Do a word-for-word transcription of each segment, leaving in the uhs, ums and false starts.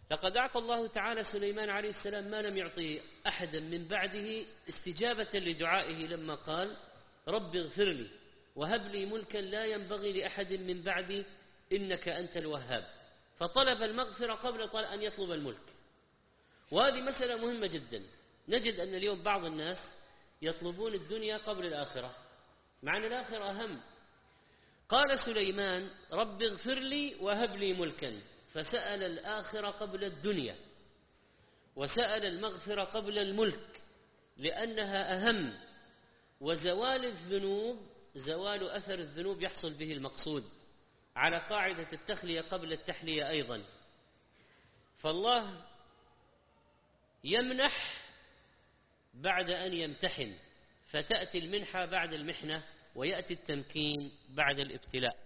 لقد أعطى الله تعالى سليمان عليه السلام ما لم يعطي أحدا من بعده استجابة لدعائه لما قال رب اغفر لي وهب لي ملكا لا ينبغي لأحد من بعدي إنك أنت الوهاب، فطلب المغفرة قبل أن يطلب الملك. وهذه مسألة مهمة جدا. نجد أن اليوم بعض الناس يطلبون الدنيا قبل الآخرة، مع أن الآخرة أهم. قال سليمان رب اغفر لي وهب لي ملكا، فسأل الآخرة قبل الدنيا، وسأل المغفرة قبل الملك، لأنها أهم. وزوال الذنوب، زوال أثر الذنوب يحصل به المقصود، على قاعدة التخلية قبل التحلية أيضا. فالله يمنح بعد أن يمتحن، فتأتي المنحة بعد المحنة، ويأتي التمكين بعد الابتلاء.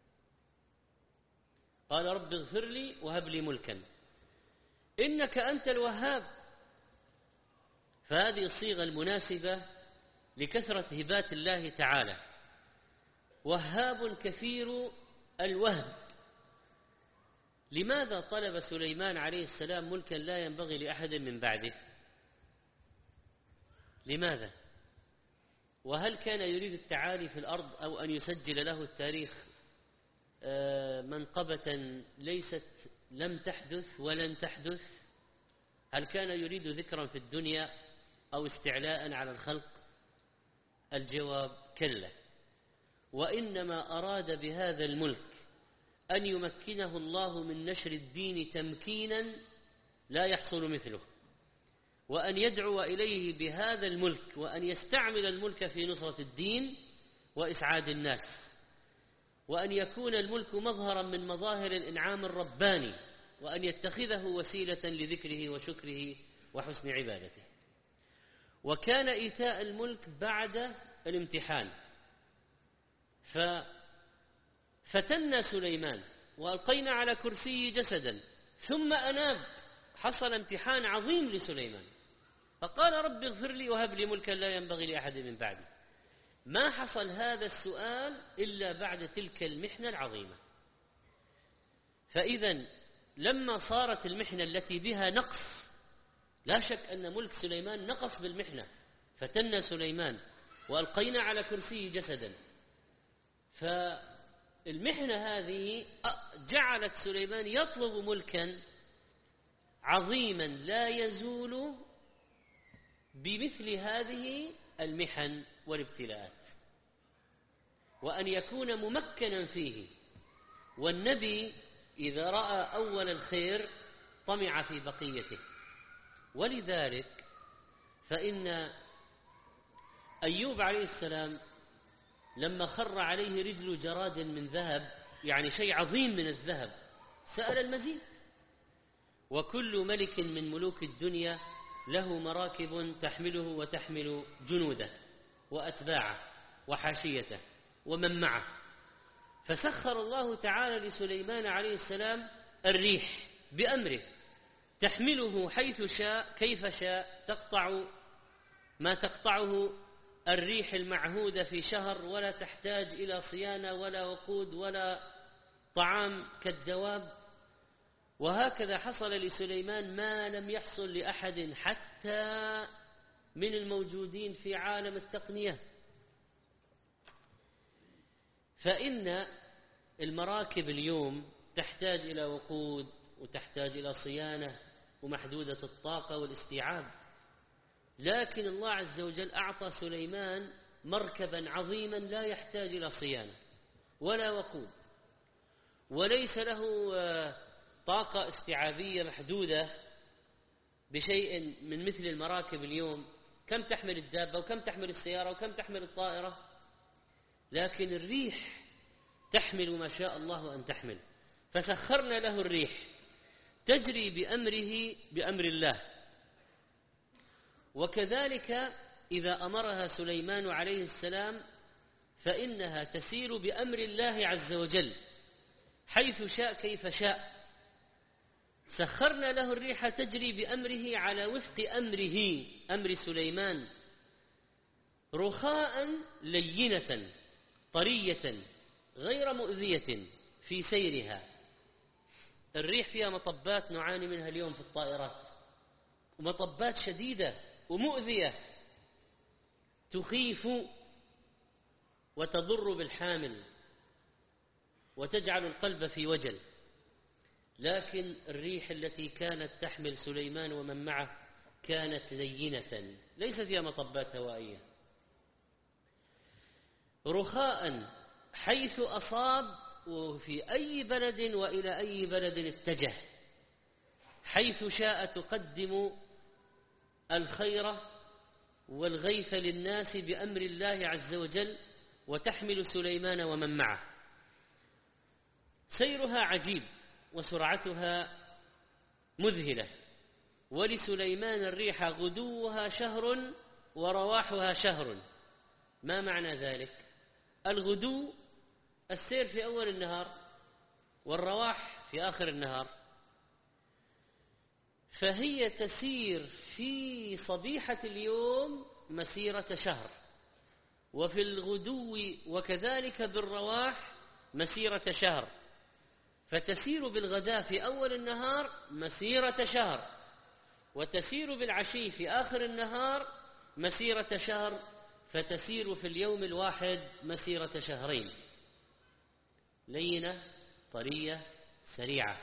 قال رب اغفر لي وهب لي ملكا إنك أنت الوهاب، فهذه الصيغة المناسبة لكثرة هبات الله تعالى. وهاب كثير الوهب. لماذا طلب سليمان عليه السلام ملكا لا ينبغي لأحد من بعده؟ لماذا؟ وهل كان يريد التعالي في الأرض أو أن يسجل له التاريخ منقبة ليست لم تحدث ولن تحدث؟ هل كان يريد ذكرا في الدنيا أو استعلاء على الخلق؟ الجواب كلا، وإنما أراد بهذا الملك أن يمكنه الله من نشر الدين تمكينا لا يحصل مثله، وأن يدعو إليه بهذا الملك، وأن يستعمل الملك في نصرة الدين وإسعاد الناس، وأن يكون الملك مظهرا من مظاهر الإنعام الرباني، وأن يتخذه وسيلة لذكره وشكره وحسن عبادته. وكان إيتاء الملك بعد الامتحان، ففتنا سليمان وألقينا على كرسيه جسدا ثم أناب. حصل امتحان عظيم لسليمان، فقال رب اغفر لي وهب لي ملكا لا ينبغي لأحد من بعدي. ما حصل هذا السؤال إلا بعد تلك المحنة العظيمة. فإذا لما صارت المحنة التي بها نقص، لا شك أن ملك سليمان نقص بالمحنة، فتنا سليمان وألقينا على كرسيه جسدا. فالمحنة هذه جعلت سليمان يطلب ملكا عظيما لا يزول بمثل هذه المحن والابتلاءات، وأن يكون ممكنا فيه. والنبي إذا رأى أول الخير طمع في بقيته. ولذلك فإن أيوب عليه السلام لما خر عليه رجل جراد من ذهب، يعني شيء عظيم من الذهب، سأل المزيد. وكل ملك من ملوك الدنيا له مراكب تحمله وتحمل جنوده وأتباعه وحاشيته ومن معه، فسخر الله تعالى لسليمان عليه السلام الريح بأمره تحمله حيث شاء كيف شاء، تقطع ما تقطعه الريح المعهودة في شهر، ولا تحتاج إلى صيانة ولا وقود ولا طعام كالدواب. وهكذا حصل لسليمان ما لم يحصل لأحد حتى من الموجودين في عالم التقنية. فإن المراكب اليوم تحتاج إلى وقود وتحتاج إلى صيانة ومحدودة الطاقة والاستيعاب، لكن الله عز وجل أعطى سليمان مركبا عظيما لا يحتاج إلى صيانة ولا وقود، وليس له طاقة استيعابية محدودة بشيء من مثل المراكب اليوم. كم تحمل الدابة وكم تحمل السيارة وكم تحمل الطائرة، لكن الريح تحمل ما شاء الله أن تحمل. فسخرنا له الريح تجري بأمره بأمر الله. وكذلك إذا أمرها سليمان عليه السلام فإنها تسير بأمر الله عز وجل حيث شاء كيف شاء. سخرنا له الريح تجري بأمره على وفق أمره، أمر سليمان، رخاء لينة طرية غير مؤذية في سيرها. الريح فيها مطبات نعاني منها اليوم في الطائرات، ومطبات شديدة ومؤذية تخيف وتضر بالحامل وتجعل القلب في وجل. لكن الريح التي كانت تحمل سليمان ومن معه كانت لينة ليس فيها مطبات هوائية، رخاء حيث أصاب وفي أي بلد وإلى أي بلد اتجه، حيث شاء تقدم الخير والغيث للناس بأمر الله عز وجل، وتحمل سليمان ومن معه. سيرها عجيب وسرعتها مذهلة. ولسليمان الريح غدوها شهر ورواحها شهر. ما معنى ذلك؟ الغدو السير في أول النهار، والرواح في آخر النهار، فهي تسير في صبيحة اليوم مسيرة شهر، وفي الغدو وكذلك بالرواح مسيرة شهر، فتسير بالغداء في أول النهار مسيرة شهر، وتسير بالعشي في آخر النهار مسيرة شهر، فتسير في اليوم الواحد مسيرة شهرين. لينة طرية سريعة،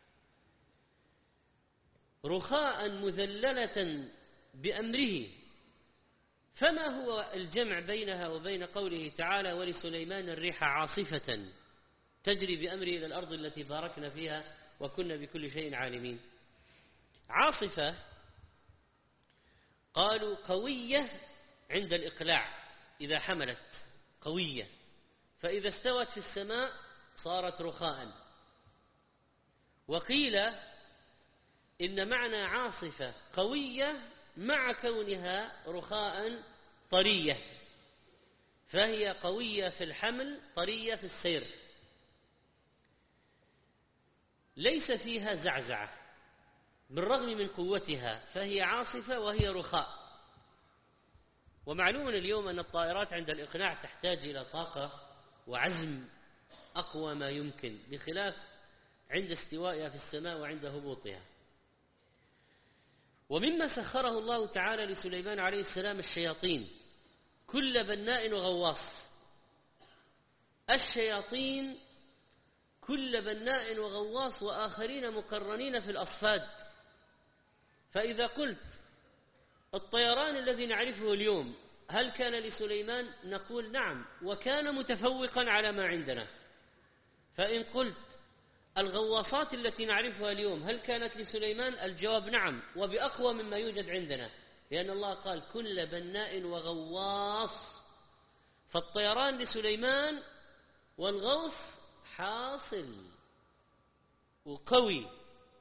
رخاء مذللة بأمره. فما هو الجمع بينها وبين قوله تعالى ولسليمان الريح عاصفة تجري بأمره إلى الأرض التي باركنا فيها وكنا بكل شيء عالمين؟ عاصفة قالوا قوية عند الإقلاع إذا حملت قوية، فإذا استوت في السماء صارت رخاء. وقيل إن معنى عاصفة قوية مع كونها رخاء طرية، فهي قوية في الحمل طرية في السير، ليس فيها زعزعة بالرغم من قوتها، فهي عاصفة وهي رخاء. ومعلوم اليوم أن الطائرات عند الإقلاع تحتاج إلى طاقة وعزم أقوى ما يمكن، بخلاف عند استوائها في السماء وعند هبوطها. ومما سخره الله تعالى لسليمان عليه السلام الشياطين كل بناء وغواص. الشياطين كل بناء وغواص وآخرين مقرنين في الأصفاد. فإذا قلت الطيران الذي نعرفه اليوم هل كان لسليمان؟ نقول نعم، وكان متفوقا على ما عندنا. فإن قلت الغواصات التي نعرفها اليوم هل كانت لسليمان؟ الجواب نعم، وبأقوى مما يوجد عندنا، لأن الله قال كل بناء وغواص. فالطيران لسليمان والغوص حاصل وقوي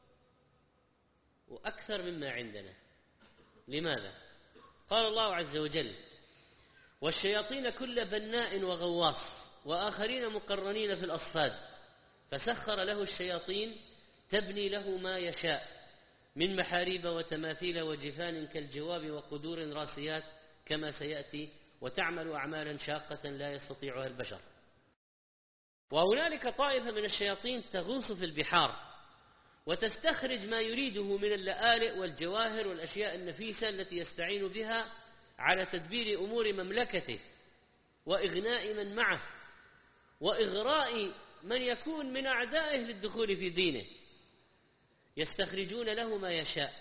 وأكثر مما عندنا. لماذا؟ قال الله عز وجل والشياطين كل بناء وغواص وآخرين مقرنين في الأصفاد، فسخر له الشياطين تبني له ما يشاء من محاريب وتماثيل وجفان كالجواب وقدور راسيات كما سيأتي، وتعمل أعمالا شاقة لا يستطيعها البشر. وهنالك طائفة من الشياطين تغوص في البحار وتستخرج ما يريده من اللآلئ والجواهر والأشياء النفيسة التي يستعين بها على تدبير أمور مملكته وإغناء من معه وإغراء من يكون من أعدائه للدخول في دينه، يستخرجون له ما يشاء.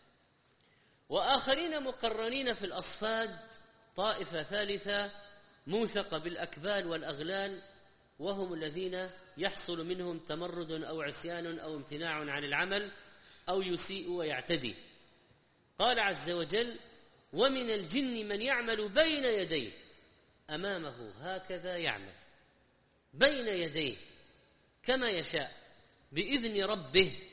وآخرين مقرنين في الأصفاد، طائفة ثالثة موثقة بالأكبال والأغلال، وهم الذين يحصل منهم تمرد أو عصيان أو امتناع عن العمل أو يسيء ويعتدي. قال عز وجل ومن الجن من يعمل بين يديه، أمامه هكذا يعمل بين يديه كما يشاء بإذن ربه